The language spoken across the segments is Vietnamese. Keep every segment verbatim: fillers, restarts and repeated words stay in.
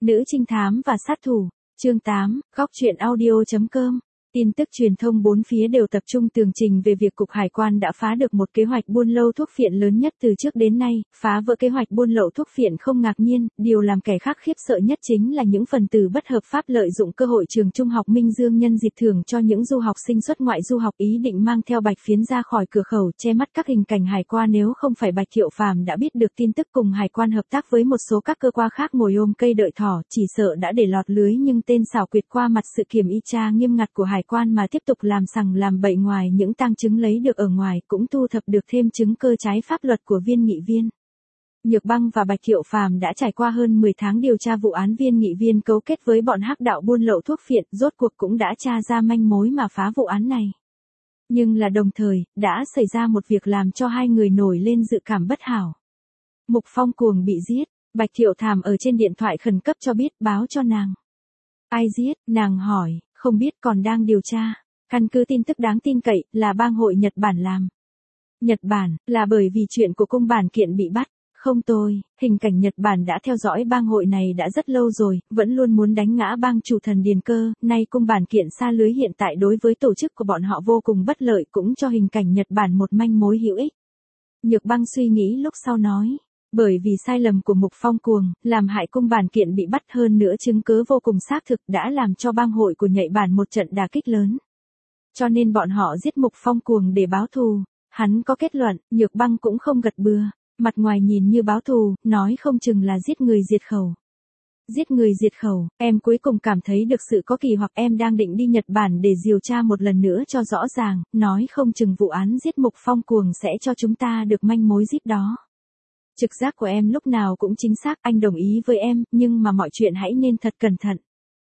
Nữ trinh thám và sát thủ, chương tám, góc truyện audio.com. Tin tức truyền thông bốn phía đều tập trung tường trình về việc Cục Hải quan đã phá được một kế hoạch buôn lậu thuốc phiện lớn nhất từ trước đến nay. Phá vỡ kế hoạch buôn lậu thuốc phiện không ngạc nhiên, điều làm kẻ khác khiếp sợ nhất chính là những phần tử bất hợp pháp lợi dụng cơ hội trường trung học Minh Dương nhân dịp thưởng cho những du học sinh xuất ngoại du học ý định mang theo bạch phiến ra khỏi cửa khẩu, che mắt các hình cảnh hải quan. Nếu không phải Bạch Thiệu Phàm đã biết được tin tức cùng hải quan hợp tác với một số các cơ quan khác ngồi ôm cây đợi thỏ, chỉ sợ đã để lọt lưới. Nhưng tên xảo quyệt qua mặt sự kiểm y tra nghiêm ngặt của hải quan mà tiếp tục làm sằng làm bậy, ngoài những tang chứng lấy được ở ngoài, cũng thu thập được thêm chứng cơ trái pháp luật của Viên Nghị Viên. Nhược Băng và Bạch Thiệu Phàm đã trải qua hơn mười tháng điều tra vụ án Viên Nghị Viên cấu kết với bọn hắc đạo buôn lậu thuốc phiện, rốt cuộc cũng đã tra ra manh mối mà phá vụ án này. Nhưng là đồng thời, đã xảy ra một việc làm cho hai người nổi lên dự cảm bất hảo. Mục Phong Cuồng bị giết, Bạch Thiệu Phàm ở trên điện thoại khẩn cấp cho biết, báo cho nàng. Ai giết? Nàng hỏi, không biết, còn đang điều tra. Căn cứ tin tức đáng tin cậy, là bang hội Nhật Bản làm. Nhật Bản, là bởi vì chuyện của cung bản kiện bị bắt. Không tôi, hình cảnh Nhật Bản đã theo dõi bang hội này đã rất lâu rồi, vẫn luôn muốn đánh ngã bang chủ Thần Điền Cơ, nay cung bản kiện xa lưới hiện tại đối với tổ chức của bọn họ vô cùng bất lợi, cũng cho hình cảnh Nhật Bản một manh mối hữu ích. Nhược Băng suy nghĩ lúc sau nói, bởi vì sai lầm của Mục Phong Cuồng, làm hại cung bản kiện bị bắt, hơn nữa chứng cứ vô cùng xác thực đã làm cho bang hội của Nhật Bản một trận đả kích lớn. Cho nên bọn họ giết Mục Phong Cuồng để báo thù. Hắn có kết luận, Nhược Băng cũng không gật bừa. Mặt ngoài nhìn như báo thù, nói không chừng là giết người diệt khẩu. Giết người diệt khẩu, em cuối cùng cảm thấy được sự có kỳ, hoặc em đang định đi Nhật Bản để điều tra một lần nữa cho rõ ràng, nói không chừng vụ án giết Mục Phong Cuồng sẽ cho chúng ta được manh mối giết đó. Trực giác của em lúc nào cũng chính xác, anh đồng ý với em, nhưng mà mọi chuyện hãy nên thật cẩn thận.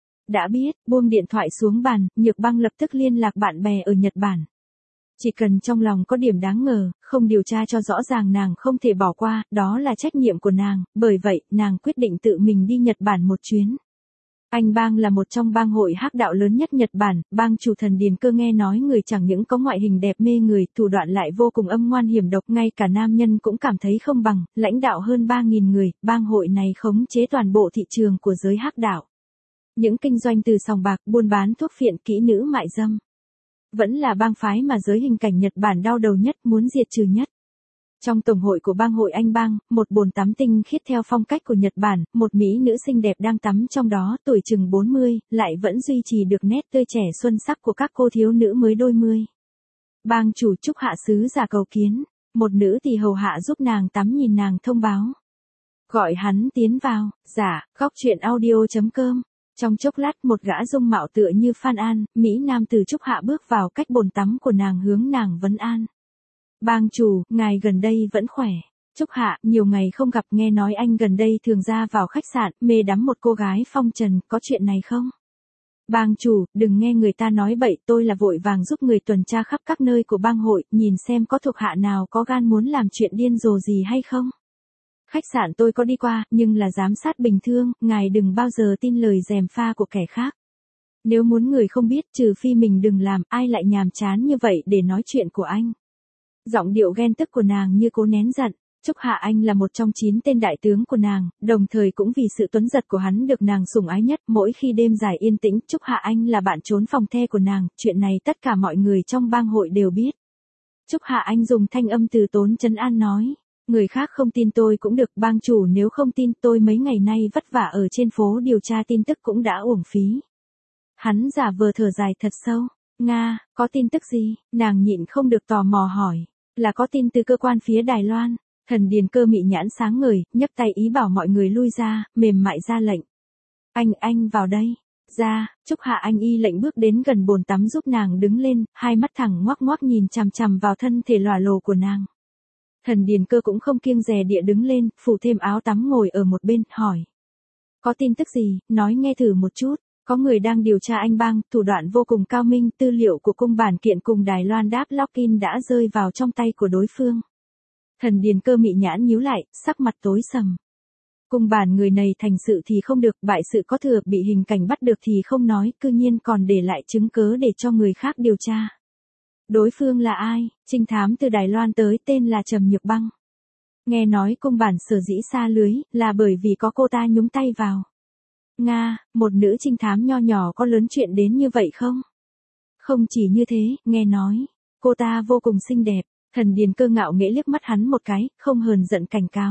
Đã biết, buông điện thoại xuống bàn, Nhược Băng lập tức liên lạc bạn bè ở Nhật Bản. Chỉ cần trong lòng có điểm đáng ngờ, không điều tra cho rõ ràng nàng không thể bỏ qua, đó là trách nhiệm của nàng, bởi vậy, nàng quyết định tự mình đi Nhật Bản một chuyến. Anh Bang là một trong bang hội hắc đạo lớn nhất Nhật Bản, bang chủ Thần Điền Cơ nghe nói người chẳng những có ngoại hình đẹp mê người, thủ đoạn lại vô cùng âm ngoan hiểm độc, ngay cả nam nhân cũng cảm thấy không bằng, lãnh đạo hơn ba nghìn người, bang hội này khống chế toàn bộ thị trường của giới hắc đạo. Những kinh doanh từ sòng bạc, buôn bán thuốc phiện, kỹ nữ mại dâm. Vẫn là bang phái mà giới hình cảnh Nhật Bản đau đầu nhất, muốn diệt trừ nhất. Trong tổng hội của bang hội Anh Bang, một bồn tắm tinh khiết theo phong cách của Nhật Bản, một mỹ nữ xinh đẹp đang tắm trong đó, tuổi chừng bốn mươi, lại vẫn duy trì được nét tươi trẻ xuân sắc của các cô thiếu nữ mới đôi mươi. Bang chủ Trúc Hạ sứ giả cầu kiến, một nữ tỳ hầu hạ giúp nàng tắm, nhìn nàng thông báo. Gọi hắn tiến vào. Dạ, góc truyện audio.com. Trong chốc lát, một gã dung mạo tựa như Phan An, mỹ nam từ Trúc Hạ bước vào cách bồn tắm của nàng, hướng nàng vấn an. Bang chủ, ngài gần đây vẫn khỏe. Trúc Hạ, nhiều ngày không gặp, nghe nói anh gần đây thường ra vào khách sạn, mê đắm một cô gái phong trần, có chuyện này không? Bang chủ, đừng nghe người ta nói bậy, tôi là vội vàng giúp người tuần tra khắp các nơi của bang hội, nhìn xem có thuộc hạ nào có gan muốn làm chuyện điên rồ gì hay không. Khách sạn tôi có đi qua, nhưng là giám sát bình thường, ngài đừng bao giờ tin lời gièm pha của kẻ khác. Nếu muốn người không biết, trừ phi mình đừng làm, ai lại nhàm chán như vậy để nói chuyện của anh. Giọng điệu ghen tức của nàng như cố nén giận. Trúc Hạ Anh là một trong chín tên đại tướng của nàng, đồng thời cũng vì sự tuấn giật của hắn được nàng sủng ái nhất. Mỗi khi đêm dài yên tĩnh, Trúc Hạ Anh là bạn trốn phòng the của nàng, chuyện này tất cả mọi người trong bang hội đều biết. Trúc Hạ Anh dùng thanh âm từ tốn trấn an nói. Người khác không tin tôi cũng được, bang chủ nếu không tin, tôi mấy ngày nay vất vả ở trên phố điều tra tin tức cũng đã uổng phí. Hắn giả vờ thở dài thật sâu. Nga, có tin tức gì? Nàng nhịn không được tò mò hỏi. Là có tin từ cơ quan phía Đài Loan. Thần Điền Cơ mị nhãn sáng ngời, nhấc tay ý bảo mọi người lui ra, mềm mại ra lệnh. Anh, anh vào đây. Ra, Trúc Hạ Anh y lệnh bước đến gần bồn tắm giúp nàng đứng lên, hai mắt thẳng ngoác ngoác nhìn chằm chằm vào thân thể lòa lồ của nàng. Thần Điền Cơ cũng không kiêng dè địa đứng lên, phủ thêm áo tắm ngồi ở một bên, hỏi. Có tin tức gì, nói nghe thử một chút. Có người đang điều tra anh Bang, thủ đoạn vô cùng cao minh, tư liệu của cung bản kiện cùng Đài Loan Đáp Lockin đã rơi vào trong tay của đối phương. Thần Điền Cơ mị nhãn nhíu lại, sắc mặt tối sầm. Cung bản người này thành sự thì không được, bại sự có thừa, bị hình cảnh bắt được thì không nói, cư nhiên còn để lại chứng cớ để cho người khác điều tra. Đối phương là ai? Trinh thám từ Đài Loan tới, tên là Trầm Nhược Băng. Nghe nói cung bản sở dĩ xa lưới, là bởi vì có cô ta nhúng tay vào. Nga, một nữ trinh thám nho nhỏ có lớn chuyện đến như vậy không? Không chỉ như thế, nghe nói, cô ta vô cùng xinh đẹp. Thần Điền Cơ ngạo nghễ liếc mắt hắn một cái, không hờn giận cảnh cáo.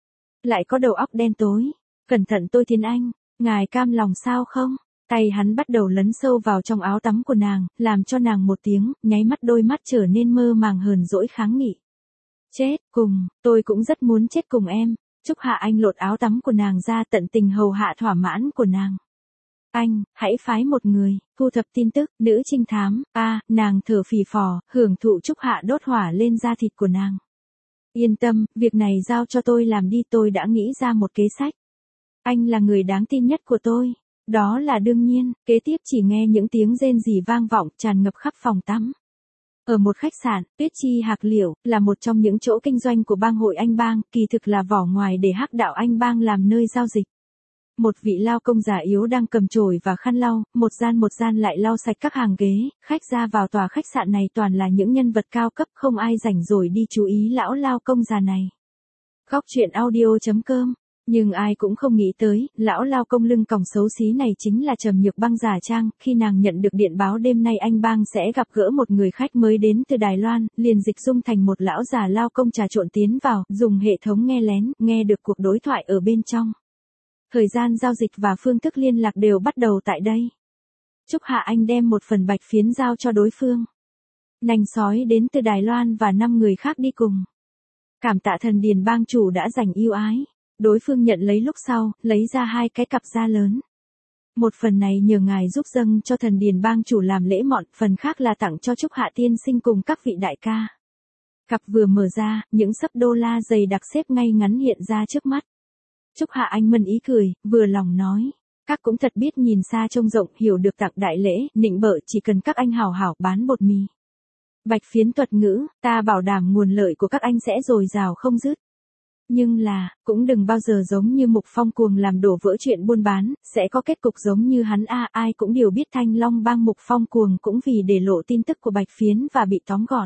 Lại có đầu óc đen tối. Cẩn thận Tôi Thiên Anh, ngài cam lòng sao không? Tay hắn bắt đầu lấn sâu vào trong áo tắm của nàng, làm cho nàng một tiếng, nháy mắt đôi mắt trở nên mơ màng hờn dỗi kháng nghị. Chết, cùng, tôi cũng rất muốn chết cùng em. Trúc Hạ Anh lột áo tắm của nàng ra tận tình hầu hạ thỏa mãn của nàng. Anh, hãy phái một người, thu thập tin tức, nữ trinh thám, a à, nàng thở phì phò, hưởng thụ Trúc Hạ đốt hỏa lên da thịt của nàng. Yên tâm, việc này giao cho tôi làm đi, tôi đã nghĩ ra một kế sách. Anh là người đáng tin nhất của tôi. Đó là đương nhiên, kế tiếp chỉ nghe những tiếng rên rỉ vang vọng tràn ngập khắp phòng tắm. Ở một khách sạn, Tuyết Chi Hạc Liễu, là một trong những chỗ kinh doanh của bang hội Anh Bang, kỳ thực là vỏ ngoài để hắc đạo Anh Bang làm nơi giao dịch. Một vị lao công già yếu đang cầm chổi và khăn lau, một gian một gian lại lau sạch các hàng ghế, khách ra vào tòa khách sạn này toàn là những nhân vật cao cấp, không ai rảnh rỗi đi chú ý lão lao công già này. Góc truyện audio chấm com. Nhưng ai cũng không nghĩ tới, lão lao công lưng còng xấu xí này chính là Trầm Nhược Băng giả trang. Khi nàng nhận được điện báo đêm nay anh Bang sẽ gặp gỡ một người khách mới đến từ Đài Loan, liền dịch dung thành một lão già lao công trà trộn tiến vào, dùng hệ thống nghe lén, nghe được cuộc đối thoại ở bên trong. Thời gian giao dịch và phương thức liên lạc đều bắt đầu tại đây. Trúc Hạ Anh đem một phần bạch phiến giao cho đối phương. Nành sói đến từ Đài Loan và năm người khác đi cùng. Cảm tạ Thần Điền bang chủ đã dành yêu ái. Đối phương nhận lấy lúc sau, lấy ra hai cái cặp da lớn. Một phần này nhờ ngài giúp dâng cho Thần Điền bang chủ làm lễ mọn, phần khác là tặng cho Trúc Hạ tiên sinh cùng các vị đại ca. Cặp vừa mở ra, những sấp đô la dày đặc xếp ngay ngắn hiện ra trước mắt. Trúc Hạ Anh mân ý cười, vừa lòng nói. Các cũng thật biết nhìn xa trông rộng, hiểu được tặng đại lễ, nịnh bợ, chỉ cần các anh hảo hảo bán bột mì. Bạch phiến thuật ngữ, ta bảo đảm nguồn lợi của các anh sẽ dồi dào không dứt. Nhưng là, cũng đừng bao giờ giống như Mục Phong cuồng làm đổ vỡ chuyện buôn bán, sẽ có kết cục giống như hắn a, ai cũng đều biết Thanh Long bang Mục Phong cuồng cũng vì để lộ tin tức của Bạch phiến và bị tóm gọn.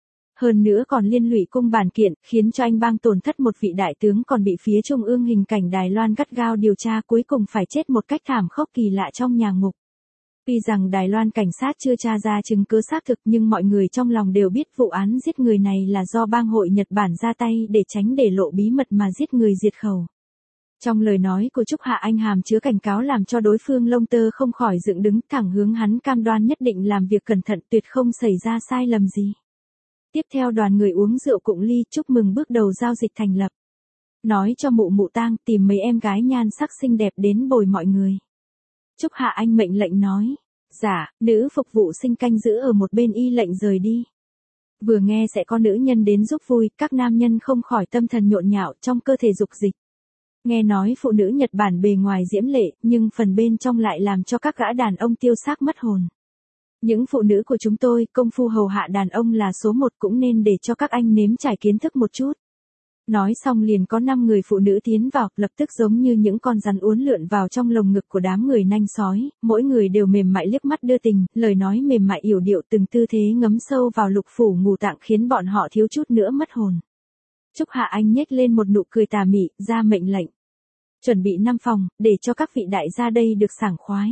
Hơn nữa còn liên lụy cung bản kiện, khiến cho anh bang tổn thất một vị đại tướng, còn bị phía Trung ương hình cảnh Đài Loan gắt gao điều tra, cuối cùng phải chết một cách thảm khốc kỳ lạ trong nhà ngục. Tuy rằng Đài Loan cảnh sát chưa tra ra chứng cứ xác thực, nhưng mọi người trong lòng đều biết vụ án giết người này là do bang hội Nhật Bản ra tay để tránh để lộ bí mật mà giết người diệt khẩu. Trong lời nói của Trúc Hạ Anh hàm chứa cảnh cáo làm cho đối phương lông tơ không khỏi dựng đứng, thẳng hướng hắn cam đoan nhất định làm việc cẩn thận, tuyệt không xảy ra sai lầm gì. Tiếp theo đoàn người uống rượu cụng ly, chúc mừng bước đầu giao dịch thành lập. Nói cho mụ mụ tang tìm mấy em gái nhan sắc xinh đẹp đến bồi mọi người. Trúc Hạ Anh mệnh lệnh nói. Dạ, nữ phục vụ sinh canh giữ ở một bên y lệnh rời đi. Vừa nghe sẽ có nữ nhân đến giúp vui, các nam nhân không khỏi tâm thần nhộn nhạo, trong cơ thể dục dịch. Nghe nói phụ nữ Nhật Bản bề ngoài diễm lệ, nhưng phần bên trong lại làm cho các gã đàn ông tiêu xác mất hồn. Những phụ nữ của chúng tôi, công phu hầu hạ đàn ông là số một, cũng nên để cho các anh nếm trải kiến thức một chút. Nói xong liền có năm người phụ nữ tiến vào, lập tức giống như những con rắn uốn lượn vào trong lồng ngực của đám người nanh sói, mỗi người đều mềm mại liếc mắt đưa tình, lời nói mềm mại yểu điệu, từng tư thế ngấm sâu vào lục phủ ngũ tạng khiến bọn họ thiếu chút nữa mất hồn. Trúc Hạ Anh nhếch lên một nụ cười tà mị, ra mệnh lệnh. Chuẩn bị năm phòng, để cho các vị đại gia đây được sảng khoái.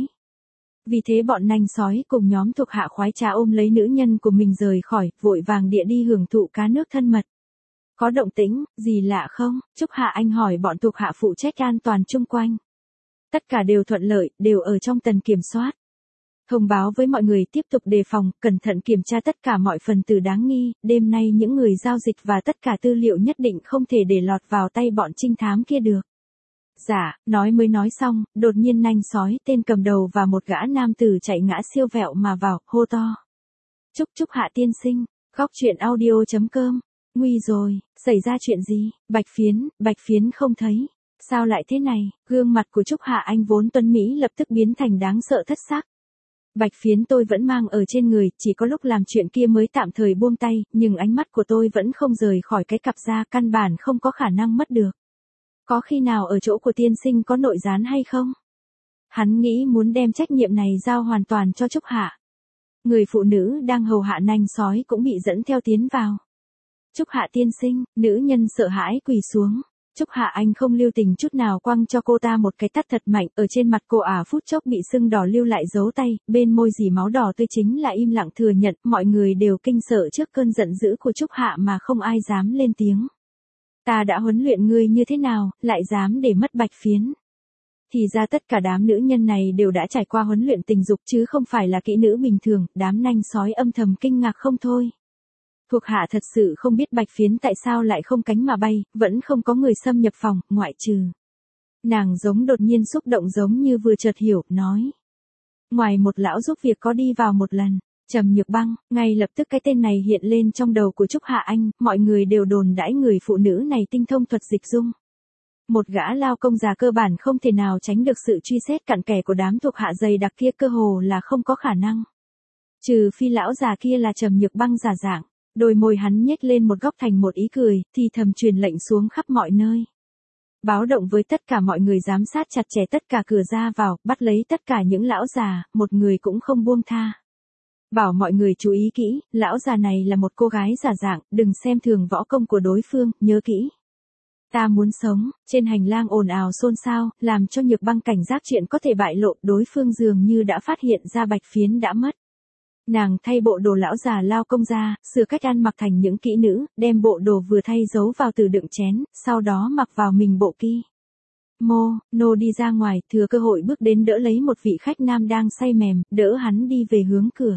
Vì thế bọn nanh sói cùng nhóm thuộc hạ khoái trá ôm lấy nữ nhân của mình rời khỏi, vội vàng địa đi hưởng thụ cá nước thân mật. Có động tĩnh, gì lạ không? Trúc Hạ Anh hỏi bọn thuộc hạ phụ trách an toàn chung quanh. Tất cả đều thuận lợi, đều ở trong tầm kiểm soát. Thông báo với mọi người tiếp tục đề phòng, cẩn thận kiểm tra tất cả mọi phần tử đáng nghi, đêm nay những người giao dịch và tất cả tư liệu nhất định không thể để lọt vào tay bọn trinh thám kia được. Dạ, nói mới nói xong, đột nhiên nanh sói tên cầm đầu và một gã nam tử chạy ngã siêu vẹo mà vào, hô to. Trúc Trúc Hạ tiên sinh, góc truyện audio chấm com. Nguy rồi, xảy ra chuyện gì? Bạch phiến, bạch phiến không thấy. Sao lại thế này? Gương mặt của Trúc Hạ Anh vốn tuấn mỹ lập tức biến thành đáng sợ thất sắc. Bạch phiến tôi vẫn mang ở trên người, chỉ có lúc làm chuyện kia mới tạm thời buông tay, nhưng ánh mắt của tôi vẫn không rời khỏi cái cặp da, căn bản không có khả năng mất được. Có khi nào ở chỗ của tiên sinh có nội gián hay không? Hắn nghĩ muốn đem trách nhiệm này giao hoàn toàn cho Trúc Hạ. Người phụ nữ đang hầu hạ nanh sói cũng bị dẫn theo tiến vào. Trúc Hạ tiên sinh, nữ nhân sợ hãi quỳ xuống. Trúc Hạ Anh không lưu tình chút nào quăng cho cô ta một cái tát thật mạnh, ở trên mặt cô ả phút chốc bị sưng đỏ lưu lại dấu tay, bên môi dì máu đỏ tươi chính là im lặng thừa nhận, mọi người đều kinh sợ trước cơn giận dữ của Trúc Hạ mà không ai dám lên tiếng. Ta đã huấn luyện ngươi như thế nào, lại dám để mất Bạch Phiến. Thì ra tất cả đám nữ nhân này đều đã trải qua huấn luyện tình dục chứ không phải là kỹ nữ bình thường, đám nanh sói âm thầm kinh ngạc không thôi. Thuộc hạ thật sự không biết Bạch Phiến tại sao lại không cánh mà bay, vẫn không có người xâm nhập phòng, ngoại trừ. Nàng giống đột nhiên xúc động giống như vừa chợt hiểu, nói. Ngoài một lão giúp việc có đi vào một lần, Trầm Nhược Băng, ngay lập tức cái tên này hiện lên trong đầu của Trúc Hạ Anh, mọi người đều đồn đãi người phụ nữ này tinh thông thuật dịch dung. Một gã lao công già cơ bản không thể nào tránh được sự truy xét cặn kẽ của đám thuộc hạ dày đặc kia, cơ hồ là không có khả năng. Trừ phi lão già kia là Trầm Nhược Băng giả dạng. Đôi môi hắn nhếch lên một góc thành một ý cười, thì thầm truyền lệnh xuống khắp mọi nơi. Báo động với tất cả mọi người giám sát chặt chẽ tất cả cửa ra vào, bắt lấy tất cả những lão già, một người cũng không buông tha. Bảo mọi người chú ý kỹ, lão già này là một cô gái giả dạng, đừng xem thường võ công của đối phương, nhớ kỹ. Ta muốn sống, trên hành lang ồn ào xôn xao, làm cho Nhược Băng cảnh giác chuyện có thể bại lộ, đối phương dường như đã phát hiện ra Bạch Phiến đã mất. Nàng thay bộ đồ lão già lao công ra, sửa cách ăn mặc thành những kỹ nữ, đem bộ đồ vừa thay giấu vào từ đựng chén, sau đó mặc vào mình bộ ki. Mô, nô đi ra ngoài, thừa cơ hội bước đến đỡ lấy một vị khách nam đang say mềm, đỡ hắn đi về hướng cửa.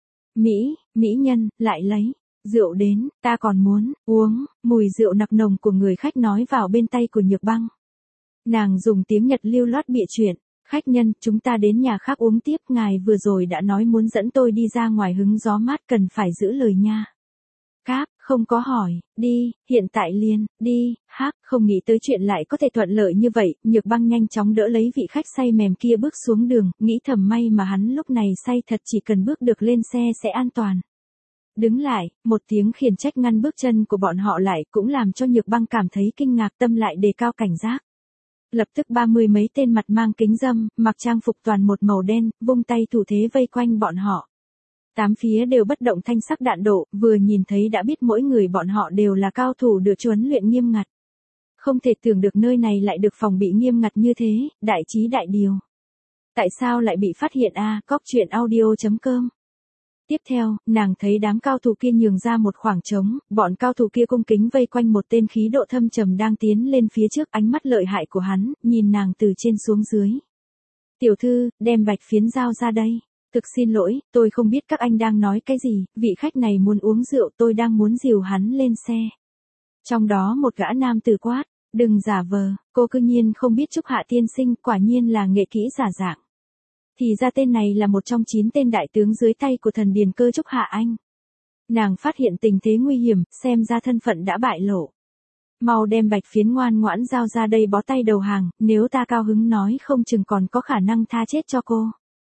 Mỹ, mỹ nhân, lại lấy. Rượu đến, ta còn muốn, uống, mùi rượu nặc nồng của người khách nói vào bên tay của Nhược Băng. Nàng dùng tiếng Nhật lưu loát bịa chuyện. Khách nhân, chúng ta đến nhà khác uống tiếp, ngài vừa rồi đã nói muốn dẫn tôi đi ra ngoài hứng gió mát, cần phải giữ lời nha. Cáp, không có hỏi, đi, hiện tại liền, đi, hắc, không nghĩ tới chuyện lại có thể thuận lợi như vậy, Nhược Băng nhanh chóng đỡ lấy vị khách say mềm kia bước xuống đường, nghĩ thầm may mà hắn lúc này say thật, chỉ cần bước được lên xe sẽ an toàn. Đứng lại, một tiếng khiển trách ngăn bước chân của bọn họ lại, cũng làm cho Nhược Băng cảm thấy kinh ngạc, tâm lại đề cao cảnh giác. Lập tức ba mươi mấy tên mặt mang kính râm, mặc trang phục toàn một màu đen, vung tay thủ thế vây quanh bọn họ. Tám phía đều bất động thanh sắc đạn độ, vừa nhìn thấy đã biết mỗi người bọn họ đều là cao thủ được huấn luyện nghiêm ngặt. Không thể tưởng được nơi này lại được phòng bị nghiêm ngặt như thế, đại trí đại điều. Tại sao lại bị phát hiện a? À, cóc truyện audio chấm com. Tiếp theo, nàng thấy đám cao thủ kia nhường ra một khoảng trống, bọn cao thủ kia cung kính vây quanh một tên khí độ thâm trầm đang tiến lên phía trước, ánh mắt lợi hại của hắn, nhìn nàng từ trên xuống dưới. Tiểu thư, đem Bạch Phiến giao ra đây. Thực xin lỗi, tôi không biết các anh đang nói cái gì, vị khách này muốn uống rượu, tôi đang muốn dìu hắn lên xe. Trong đó một gã nam tử quát, đừng giả vờ, cô cư nhiên không biết Trúc Hạ tiên sinh, quả nhiên là nghệ kỹ giả dạng. Thì ra tên này là một trong chín tên đại tướng dưới tay của thần điền cơ Trúc Hạ Anh. Nàng phát hiện tình thế nguy hiểm, xem ra thân phận đã bại lộ. Mau đem Bạch Phiến ngoan ngoãn giao ra đây, bó tay đầu hàng, nếu ta cao hứng nói không chừng còn có khả năng tha chết cho cô.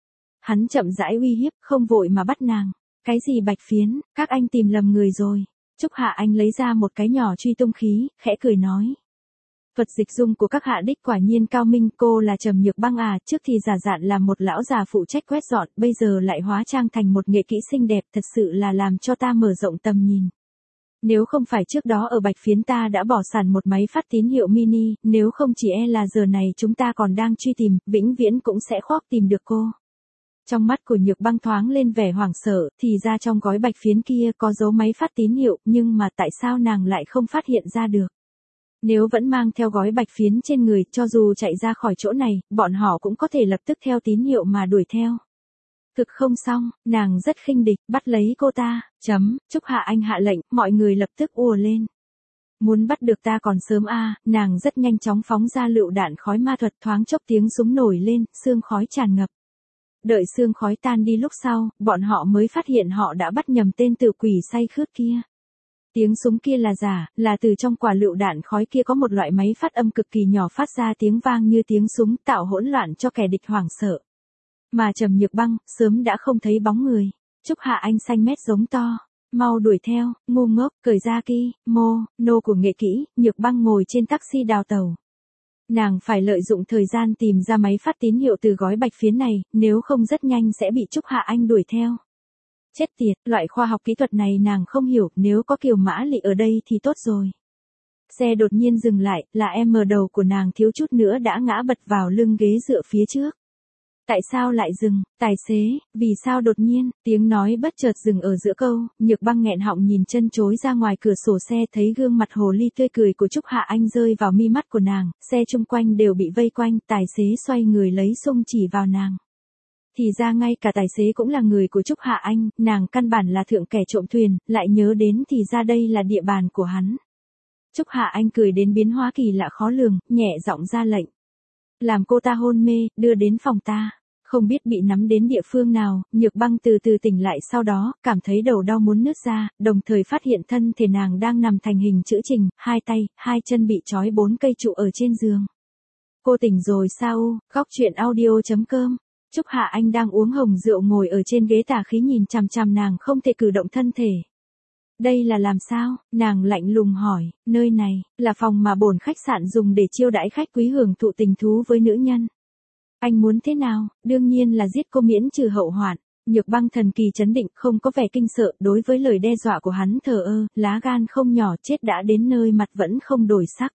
Hắn chậm rãi uy hiếp, không vội mà bắt nàng. Cái gì Bạch Phiến, các anh tìm lầm người rồi. Trúc Hạ Anh lấy ra một cái nhỏ truy tung khí, khẽ cười nói. Thuật dịch dung của các hạ đích quả nhiên cao minh, cô là Trầm Nhược Băng à, trước thì giả dạn là một lão già phụ trách quét dọn, bây giờ lại hóa trang thành một nghệ kỹ xinh đẹp, thật sự là làm cho ta mở rộng tầm nhìn. Nếu không phải trước đó ở Bạch Phiến ta đã bỏ sẵn một máy phát tín hiệu mini, nếu không chỉ e là giờ này chúng ta còn đang truy tìm, vĩnh viễn cũng sẽ khoác tìm được cô. Trong mắt của Nhược Băng thoáng lên vẻ hoảng sợ, thì ra trong gói Bạch Phiến kia có dấu máy phát tín hiệu, nhưng mà tại sao nàng lại không phát hiện ra được? Nếu vẫn mang theo gói Bạch Phiến trên người, cho dù chạy ra khỏi chỗ này, bọn họ cũng có thể lập tức theo tín hiệu mà đuổi theo. Thực không xong, nàng rất khinh địch, bắt lấy cô ta, chấm, Trúc Hạ Anh hạ lệnh, mọi người lập tức ùa lên. Muốn bắt được ta còn sớm a, à, nàng rất nhanh chóng phóng ra lựu đạn khói ma thuật, thoáng chốc tiếng súng nổi lên, sương khói tràn ngập. Đợi sương khói tan đi lúc sau, bọn họ mới phát hiện họ đã bắt nhầm tên tử quỷ say khướt kia. Tiếng súng kia là giả, là từ trong quả lựu đạn khói kia có một loại máy phát âm cực kỳ nhỏ phát ra tiếng vang như tiếng súng, tạo hỗn loạn cho kẻ địch hoảng sợ. Mà Trầm Nhược Băng, sớm đã không thấy bóng người. Trúc Hạ Anh xanh mét giống to. Mau đuổi theo, ngu ngốc, cởi ra ki, mô, nô của nghệ kỹ, Nhược Băng ngồi trên taxi đào tàu. Nàng phải lợi dụng thời gian tìm ra máy phát tín hiệu từ gói Bạch Phiến này, nếu không rất nhanh sẽ bị Trúc Hạ Anh đuổi theo. Chết tiệt, loại khoa học kỹ thuật này nàng không hiểu, nếu có Kiều Mã Lị ở đây thì tốt rồi. Xe đột nhiên dừng lại, là em mở đầu của nàng thiếu chút nữa đã ngã bật vào lưng ghế dựa phía trước. Tại sao lại dừng, tài xế, vì sao đột nhiên, tiếng nói bất chợt dừng ở giữa câu, Nhược Băng nghẹn họng nhìn chân chối ra ngoài cửa sổ xe thấy gương mặt hồ ly tươi cười của Trúc Hạ Anh rơi vào mi mắt của nàng, xe chung quanh đều bị vây quanh, tài xế xoay người lấy xung chỉ vào nàng. Thì ra ngay cả tài xế cũng là người của Trúc Hạ Anh, nàng căn bản là thượng kẻ trộm thuyền, lại nhớ đến thì ra đây là địa bàn của hắn. Trúc Hạ Anh cười đến biến hóa kỳ lạ khó lường, nhẹ giọng ra lệnh. Làm cô ta hôn mê, đưa đến phòng ta. Không biết bị nắm đến địa phương nào, Nhược Băng từ từ tỉnh lại sau đó, cảm thấy đầu đau muốn nứt ra, đồng thời phát hiện thân thể nàng đang nằm thành hình chữ trình, hai tay, hai chân bị trói bốn cây trụ ở trên giường. Cô tỉnh rồi sao? Góc truyện audio chấm com. Trúc Hạ Anh đang uống hồng rượu ngồi ở trên ghế tà khí nhìn chằm chằm nàng không thể cử động thân thể. Đây là làm sao? Nàng lạnh lùng hỏi, nơi này, là phòng mà bổn khách sạn dùng để chiêu đãi khách quý hưởng thụ tình thú với nữ nhân. Anh muốn thế nào? Đương nhiên là giết cô miễn trừ hậu hoạn. Nhược Băng thần kỳ chấn định, không có vẻ kinh sợ, đối với lời đe dọa của hắn thờ ơ, lá gan không nhỏ, chết đã đến nơi mặt vẫn không đổi sắc.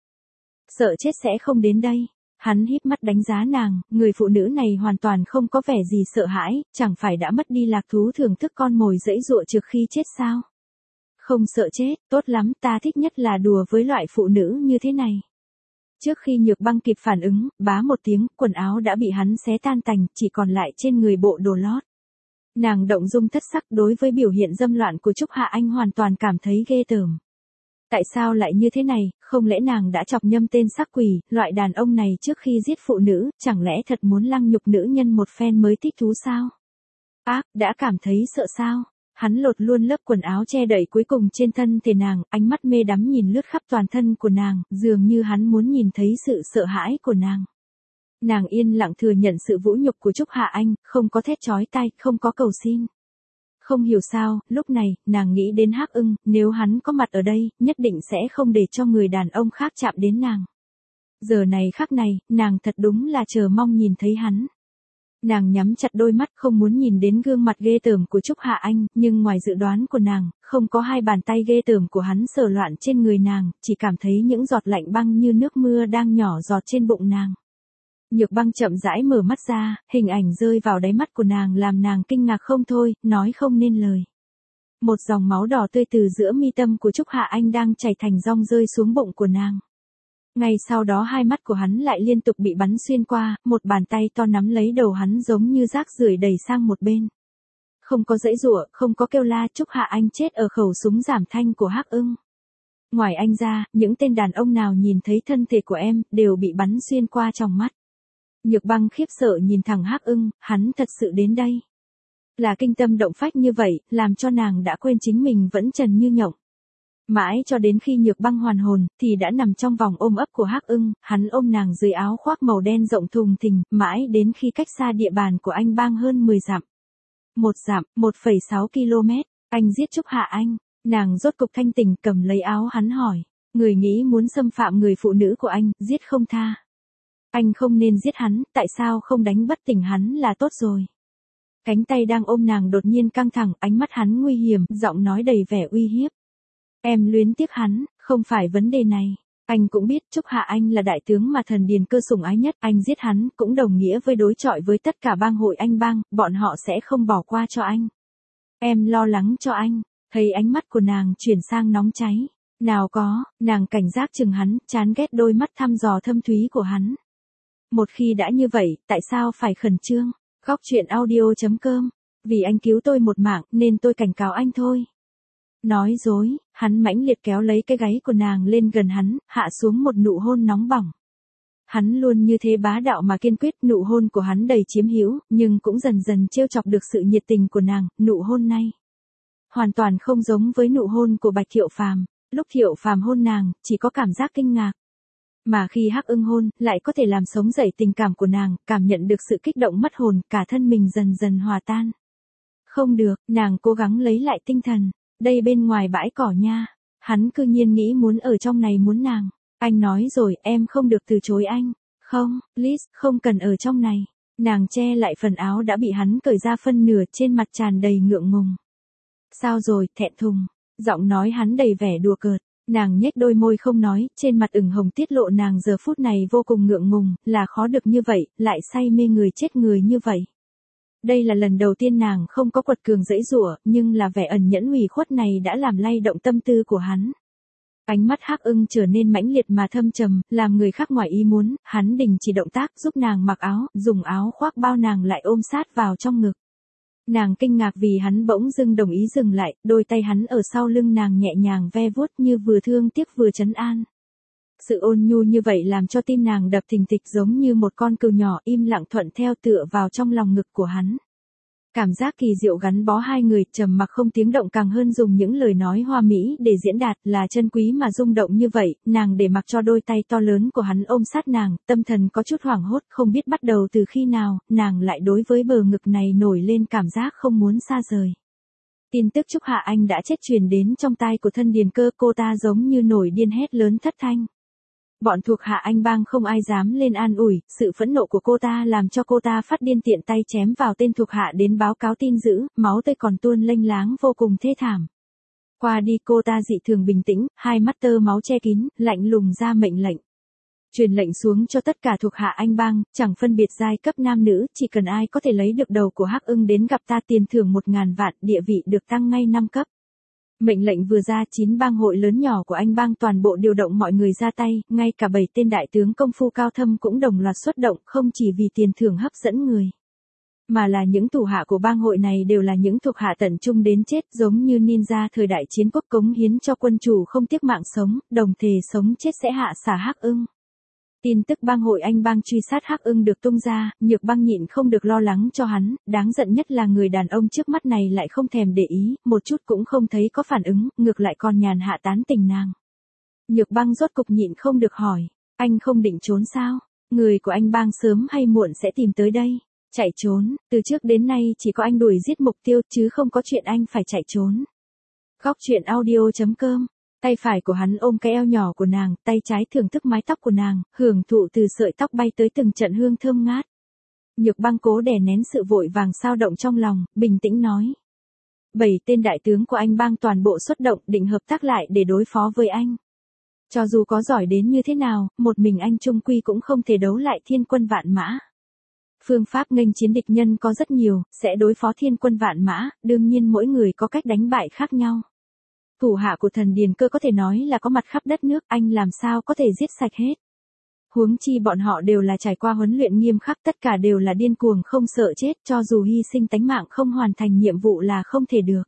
Sợ chết sẽ không đến đây. Hắn híp mắt đánh giá nàng, người phụ nữ này hoàn toàn không có vẻ gì sợ hãi, chẳng phải đã mất đi lạc thú thưởng thức con mồi dẫy dụa trước khi chết sao? Không sợ chết, tốt lắm, ta thích nhất là đùa với loại phụ nữ như thế này. Trước khi Nhược Băng kịp phản ứng, bá một tiếng, quần áo đã bị hắn xé tan tành, chỉ còn lại trên người bộ đồ lót. Nàng động dung thất sắc, đối với biểu hiện dâm loạn của Trúc Hạ Anh hoàn toàn cảm thấy ghê tởm. Tại sao lại như thế này, không lẽ nàng đã chọc nhâm tên sắc quỷ, loại đàn ông này trước khi giết phụ nữ, chẳng lẽ thật muốn lăng nhục nữ nhân một phen mới thích thú sao? Ác, đã cảm thấy sợ sao? Hắn lột luôn lớp quần áo che đậy cuối cùng trên thân thể nàng, ánh mắt mê đắm nhìn lướt khắp toàn thân của nàng, dường như hắn muốn nhìn thấy sự sợ hãi của nàng. Nàng yên lặng thừa nhận sự vũ nhục của Trúc Hạ Anh, không có thét chói tai, không có cầu xin. Không hiểu sao, lúc này, nàng nghĩ đến Hắc Ưng, nếu hắn có mặt ở đây, nhất định sẽ không để cho người đàn ông khác chạm đến nàng. Giờ này khắc này, nàng thật đúng là chờ mong nhìn thấy hắn. Nàng nhắm chặt đôi mắt không muốn nhìn đến gương mặt ghê tởm của Trúc Hạ Anh, nhưng ngoài dự đoán của nàng, không có hai bàn tay ghê tởm của hắn sờ loạn trên người nàng, chỉ cảm thấy những giọt lạnh băng như nước mưa đang nhỏ giọt trên bụng nàng. Nhược Băng chậm rãi mở mắt ra, hình ảnh rơi vào đáy mắt của nàng làm nàng kinh ngạc không thôi, nói không nên lời. Một dòng máu đỏ tươi từ giữa mi tâm của Trúc Hạ Anh đang chảy thành dòng rơi xuống bụng của nàng. Ngay sau đó hai mắt của hắn lại liên tục bị bắn xuyên qua, một bàn tay to nắm lấy đầu hắn giống như rác rưởi đẩy sang một bên. Không có giãy giụa, không có kêu la, Trúc Hạ Anh chết ở khẩu súng giảm thanh của Hắc Ưng. Ngoài anh ra, những tên đàn ông nào nhìn thấy thân thể của em, đều bị bắn xuyên qua trong mắt. Nhược Băng khiếp sợ nhìn thẳng Hắc Ưng, hắn thật sự đến đây. Là kinh tâm động phách như vậy, làm cho nàng đã quên chính mình vẫn trần như nhộng. Mãi cho đến khi Nhược Băng hoàn hồn, thì đã nằm trong vòng ôm ấp của Hắc Ưng, hắn ôm nàng dưới áo khoác màu đen rộng thùng thình, mãi đến khi cách xa địa bàn của anh bang hơn mười dặm. Một dặm, một phẩy sáu ki lô mét, anh giết Trúc Hạ Anh, nàng rốt cục thanh tỉnh cầm lấy áo hắn hỏi, người nghĩ muốn xâm phạm người phụ nữ của anh, giết không tha. Anh không nên giết hắn, tại sao không đánh bất tỉnh hắn là tốt rồi. Cánh tay đang ôm nàng đột nhiên căng thẳng, ánh mắt hắn nguy hiểm, giọng nói đầy vẻ uy hiếp. Em luyến tiếc hắn, không phải vấn đề này. Anh cũng biết Trúc Hạ Anh là đại tướng mà thần Điền Cơ sủng ái nhất, anh giết hắn cũng đồng nghĩa với đối chọi với tất cả bang hội anh bang, bọn họ sẽ không bỏ qua cho anh. Em lo lắng cho anh, thấy ánh mắt của nàng chuyển sang nóng cháy. Nào có, nàng cảnh giác chừng hắn, chán ghét đôi mắt thăm dò thâm thúy của hắn. Một khi đã như vậy, tại sao phải khẩn trương? Góc truyện audio chấm com. Vì anh cứu tôi một mạng, nên tôi cảnh cáo anh thôi. Nói dối, hắn mãnh liệt kéo lấy cái gáy của nàng lên gần hắn, hạ xuống một nụ hôn nóng bỏng. Hắn luôn như thế bá đạo mà kiên quyết, nụ hôn của hắn đầy chiếm hữu, nhưng cũng dần dần trêu chọc được sự nhiệt tình của nàng, nụ hôn này. Hoàn toàn không giống với nụ hôn của Bạch Thiệu Phàm, lúc Thiệu Phàm hôn nàng, chỉ có cảm giác kinh ngạc. Mà khi Hắc Ưng hôn, lại có thể làm sống dậy tình cảm của nàng, cảm nhận được sự kích động mất hồn, cả thân mình dần dần hòa tan. Không được, nàng cố gắng lấy lại tinh thần. Đây bên ngoài bãi cỏ nha. Hắn cư nhiên nghĩ muốn ở trong này muốn nàng. Anh nói rồi, em không được từ chối anh. Không, Liz, không cần ở trong này. Nàng che lại phần áo đã bị hắn cởi ra phân nửa, trên mặt tràn đầy ngượng ngùng. Sao rồi, thẹn thùng. Giọng nói hắn đầy vẻ đùa cợt. Nàng nhếch đôi môi không nói, trên mặt ửng hồng tiết lộ nàng giờ phút này vô cùng ngượng ngùng, là khó được như vậy, lại say mê người chết người như vậy. Đây là lần đầu tiên nàng không có quật cường giãy giụa, nhưng là vẻ ẩn nhẫn ủy khuất này đã làm lay động tâm tư của hắn. Ánh mắt Hắc Ưng trở nên mãnh liệt mà thâm trầm, làm người khác ngoài ý muốn, hắn đình chỉ động tác giúp nàng mặc áo, dùng áo khoác bao nàng lại ôm sát vào trong ngực. Nàng kinh ngạc vì hắn bỗng dưng đồng ý dừng lại, đôi tay hắn ở sau lưng nàng nhẹ nhàng ve vuốt như vừa thương tiếc vừa trấn an. Sự ôn nhu như vậy làm cho tim nàng đập thình thịch giống như một con cừu nhỏ im lặng thuận theo tựa vào trong lòng ngực của hắn. Cảm giác kỳ diệu gắn bó hai người, trầm mặc không tiếng động càng hơn dùng những lời nói hoa mỹ để diễn đạt, là chân quý mà rung động như vậy, nàng để mặc cho đôi tay to lớn của hắn ôm sát nàng, tâm thần có chút hoảng hốt, không biết bắt đầu từ khi nào, nàng lại đối với bờ ngực này nổi lên cảm giác không muốn xa rời. Tin tức Trúc Hạ Anh đã chết truyền đến trong tai của Thân Điền Cơ, cô ta giống như nổi điên hét lớn thất thanh. Bọn thuộc Hạ Anh bang không ai dám lên an ủi, sự phẫn nộ của cô ta làm cho cô ta phát điên tiện tay chém vào tên thuộc hạ đến báo cáo tin dữ, máu tươi còn tuôn lênh láng vô cùng thê thảm. Qua đi cô ta dị thường bình tĩnh, hai mắt tơ máu che kín, lạnh lùng ra mệnh lệnh. Truyền lệnh xuống cho tất cả thuộc Hạ Anh bang, chẳng phân biệt giai cấp nam nữ, chỉ cần ai có thể lấy được đầu của Hắc Ưng đến gặp ta tiền thưởng một ngàn vạn, địa vị được tăng ngay năm cấp. Mệnh lệnh vừa ra, chín bang hội lớn nhỏ của Anh bang toàn bộ điều động mọi người ra tay, ngay cả bảy tên đại tướng công phu cao thâm cũng đồng loạt xuất động, không chỉ vì tiền thưởng hấp dẫn người, mà là những thủ hạ của bang hội này đều là những thuộc hạ tận trung đến chết, giống như ninja thời đại chiến quốc cống hiến cho quân chủ không tiếc mạng sống, đồng thề sống chết sẽ hạ xả Hắc Ưng. Tin tức bang hội Anh bang truy sát Hắc Ưng được tung ra, Nhược Băng nhịn không được lo lắng cho hắn, đáng giận nhất là người đàn ông trước mắt này lại không thèm để ý, một chút cũng không thấy có phản ứng, ngược lại còn nhàn hạ tán tình nàng. Nhược Băng rốt cục nhịn không được hỏi, anh không định trốn sao? Người của anh bang sớm hay muộn sẽ tìm tới đây. Chạy trốn, từ trước đến nay chỉ có anh đuổi giết mục tiêu chứ không có chuyện anh phải chạy trốn. Góc truyện audio chấm com. Tay phải của hắn ôm cái eo nhỏ của nàng, tay trái thưởng thức mái tóc của nàng, hưởng thụ từ sợi tóc bay tới từng trận hương thơm ngát. Nhược Băng cố đè nén sự vội vàng xao động trong lòng, bình tĩnh nói. Bảy tên đại tướng của anh bang toàn bộ xuất động, định hợp tác lại để đối phó với anh. Cho dù có giỏi đến như thế nào, một mình anh trung quy cũng không thể đấu lại thiên quân vạn mã. Phương pháp nghênh chiến địch nhân có rất nhiều, sẽ đối phó thiên quân vạn mã, đương nhiên mỗi người có cách đánh bại khác nhau. Thủ hạ của Thần Điền Cơ có thể nói là có mặt khắp đất nước, anh làm sao có thể giết sạch hết. Huống chi bọn họ đều là trải qua huấn luyện nghiêm khắc, tất cả đều là điên cuồng không sợ chết, cho dù hy sinh tánh mạng không hoàn thành nhiệm vụ là không thể được.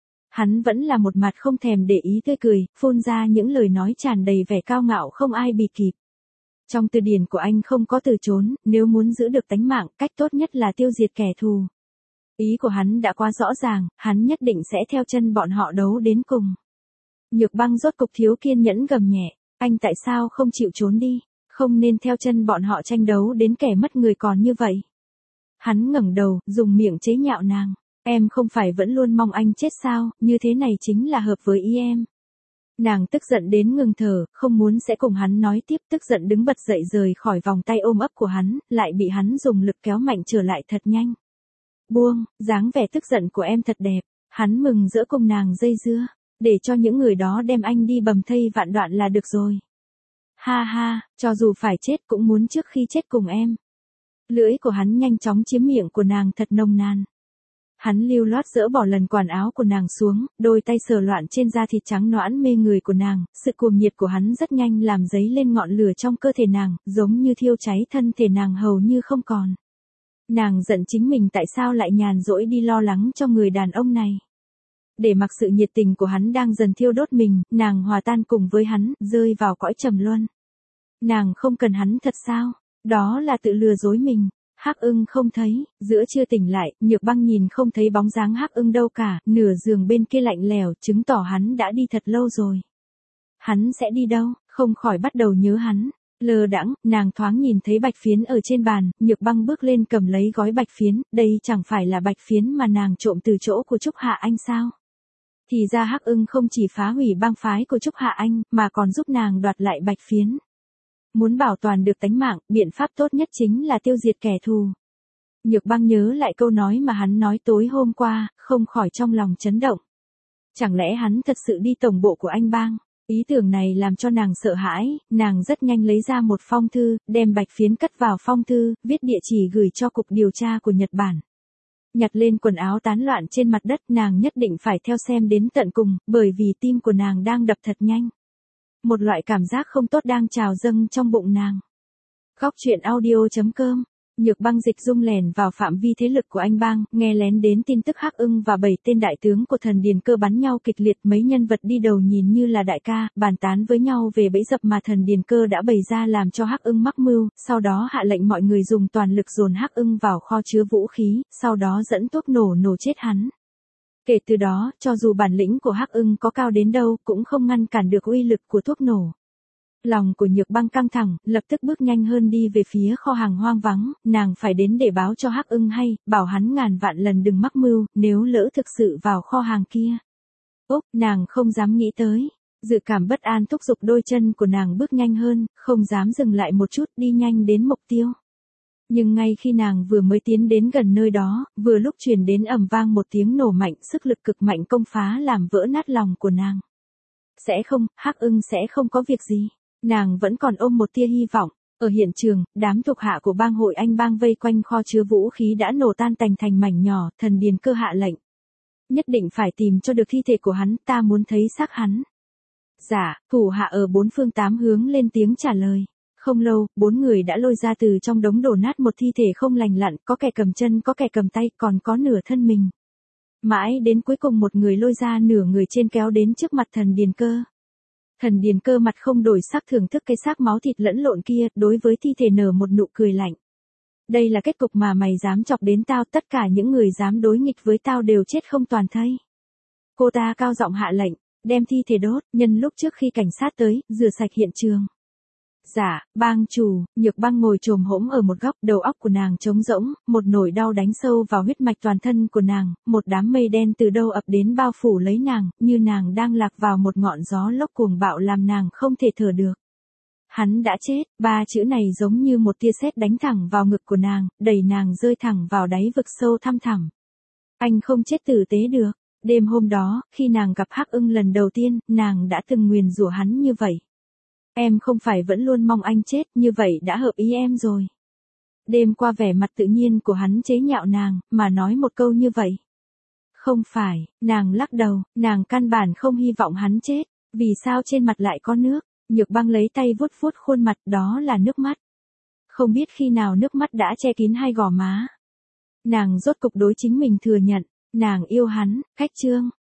Hắn vẫn là một mặt không thèm để ý tươi cười, phun ra những lời nói tràn đầy vẻ cao ngạo không ai bì kịp. Trong từ điển của anh không có từ trốn, nếu muốn giữ được tánh mạng, cách tốt nhất là tiêu diệt kẻ thù. Ý của hắn đã quá rõ ràng, hắn nhất định sẽ theo chân bọn họ đấu đến cùng. Nhược Băng rốt cục thiếu kiên nhẫn gầm nhẹ, anh tại sao không chịu trốn đi, không nên theo chân bọn họ tranh đấu đến kẻ mất người còn như vậy. Hắn ngẩng đầu, dùng miệng chế nhạo nàng, em không phải vẫn luôn mong anh chết sao, như thế này chính là hợp với ý em. Nàng tức giận đến ngừng thở, không muốn sẽ cùng hắn nói tiếp, tức giận đứng bật dậy rời khỏi vòng tay ôm ấp của hắn, lại bị hắn dùng lực kéo mạnh trở lại thật nhanh. Buông, dáng vẻ tức giận của em thật đẹp, hắn mừng rỡ cùng nàng dây dưa, để cho những người đó đem anh đi bầm thây vạn đoạn là được rồi. Ha ha, cho dù phải chết cũng muốn trước khi chết cùng em. Lưỡi của hắn nhanh chóng chiếm miệng của nàng thật nồng nàn. Hắn lưu loát dỡ bỏ lần quần áo của nàng xuống, đôi tay sờ loạn trên da thịt trắng nõn mê người của nàng, sự cuồng nhiệt của hắn rất nhanh làm dấy lên ngọn lửa trong cơ thể nàng, giống như thiêu cháy thân thể nàng hầu như không còn. Nàng giận chính mình tại sao lại nhàn rỗi đi lo lắng cho người đàn ông này. Để mặc sự nhiệt tình của hắn đang dần thiêu đốt mình, nàng hòa tan cùng với hắn, rơi vào cõi trầm luân. Nàng không cần hắn thật sao? Đó là tự lừa dối mình. Hắc Ưng không thấy, giữa trưa tỉnh lại, Nhược Băng nhìn không thấy bóng dáng Hắc Ưng đâu cả, nửa giường bên kia lạnh lẽo, chứng tỏ hắn đã đi thật lâu rồi. Hắn sẽ đi đâu, không khỏi bắt đầu nhớ hắn. Lơ đãng, nàng thoáng nhìn thấy bạch phiến ở trên bàn, Nhược Băng bước lên cầm lấy gói bạch phiến, đây chẳng phải là bạch phiến mà nàng trộm từ chỗ của Trúc Hạ Anh sao? Thì ra Hắc Ưng không chỉ phá hủy bang phái của Trúc Hạ Anh, mà còn giúp nàng đoạt lại bạch phiến. Muốn bảo toàn được tánh mạng, biện pháp tốt nhất chính là tiêu diệt kẻ thù. Nhược Băng nhớ lại câu nói mà hắn nói tối hôm qua, không khỏi trong lòng chấn động. Chẳng lẽ hắn thật sự đi tổng bộ của anh bang? Ý tưởng này làm cho nàng sợ hãi, nàng rất nhanh lấy ra một phong thư, đem bạch phiến cất vào phong thư, viết địa chỉ gửi cho cục điều tra của Nhật Bản. Nhặt lên quần áo tán loạn trên mặt đất, nàng nhất định phải theo xem đến tận cùng, bởi vì tim của nàng đang đập thật nhanh. Một loại cảm giác không tốt đang trào dâng trong bụng nàng. Góc truyện audio chấm com. Nhược Băng dịch dung lèn vào phạm vi thế lực của anh bang, nghe lén đến tin tức Hắc Ưng và bảy tên đại tướng của Thần Điền Cơ bắn nhau kịch liệt, mấy nhân vật đi đầu nhìn như là đại ca, bàn tán với nhau về bẫy dập mà Thần Điền Cơ đã bày ra làm cho Hắc Ưng mắc mưu, sau đó hạ lệnh mọi người dùng toàn lực dồn Hắc Ưng vào kho chứa vũ khí, sau đó dẫn thuốc nổ nổ chết hắn. Kể từ đó, cho dù bản lĩnh của Hắc Ưng có cao đến đâu, cũng không ngăn cản được uy lực của thuốc nổ. Lòng của Nhược Băng căng thẳng, lập tức bước nhanh hơn đi về phía kho hàng hoang vắng, nàng phải đến để báo cho Hắc Ưng hay, bảo hắn ngàn vạn lần đừng mắc mưu, nếu lỡ thực sự vào kho hàng kia. Úc, nàng không dám nghĩ tới. Dự cảm bất an thúc giục đôi chân của nàng bước nhanh hơn, không dám dừng lại một chút, đi nhanh đến mục tiêu. Nhưng ngay khi nàng vừa mới tiến đến gần nơi đó, vừa lúc truyền đến ầm vang một tiếng nổ mạnh, sức lực cực mạnh công phá làm vỡ nát lòng của nàng. Sẽ không, Hắc Ưng sẽ không có việc gì. Nàng vẫn còn ôm một tia hy vọng. Ở hiện trường, đám thuộc hạ của bang hội anh bang vây quanh kho chứa vũ khí đã nổ tan tành thành mảnh nhỏ, Thần Điền Cơ hạ lệnh. Nhất định phải tìm cho được thi thể của hắn, ta muốn thấy xác hắn. Dạ, thủ hạ ở bốn phương tám hướng lên tiếng trả lời. Không lâu, bốn người đã lôi ra từ trong đống đổ nát một thi thể không lành lặn, có kẻ cầm chân, có kẻ cầm tay, còn có nửa thân mình. Mãi đến cuối cùng một người lôi ra nửa người trên kéo đến trước mặt Thần Điền Cơ. Thần Điền Cơ mặt không đổi sắc thưởng thức cái xác máu thịt lẫn lộn kia, đối với thi thể nở một nụ cười lạnh. Đây là kết cục mà mày dám chọc đến tao, tất cả những người dám đối nghịch với tao đều chết không toàn thây. Cô ta cao giọng hạ lệnh, đem thi thể đốt, nhân lúc trước khi cảnh sát tới, rửa sạch hiện trường. Dạ, bang chủ. Nhược Băng ngồi chồm hổm ở một góc, đầu óc của nàng trống rỗng, một nỗi đau đánh sâu vào huyết mạch toàn thân của nàng, một đám mây đen từ đâu ập đến bao phủ lấy nàng, như nàng đang lạc vào một ngọn gió lốc cuồng bạo làm nàng không thể thở được. Hắn đã chết, ba chữ này giống như một tia sét đánh thẳng vào ngực của nàng, đẩy nàng rơi thẳng vào đáy vực sâu thăm thẳm. Anh không chết tử tế được. Đêm hôm đó, khi nàng gặp Hắc Ưng lần đầu tiên, nàng đã từng nguyền rủa hắn như vậy. Em không phải vẫn luôn mong anh chết, như vậy đã hợp ý em rồi. Đêm qua vẻ mặt tự nhiên của hắn chế nhạo nàng, mà nói một câu như vậy. Không phải, nàng lắc đầu, nàng căn bản không hy vọng hắn chết, vì sao trên mặt lại có nước. Nhược Băng lấy tay vuốt vuốt khuôn mặt, đó là nước mắt. Không biết khi nào nước mắt đã che kín hai gò má. Nàng rốt cục đối chính mình thừa nhận, nàng yêu hắn. Khách chương.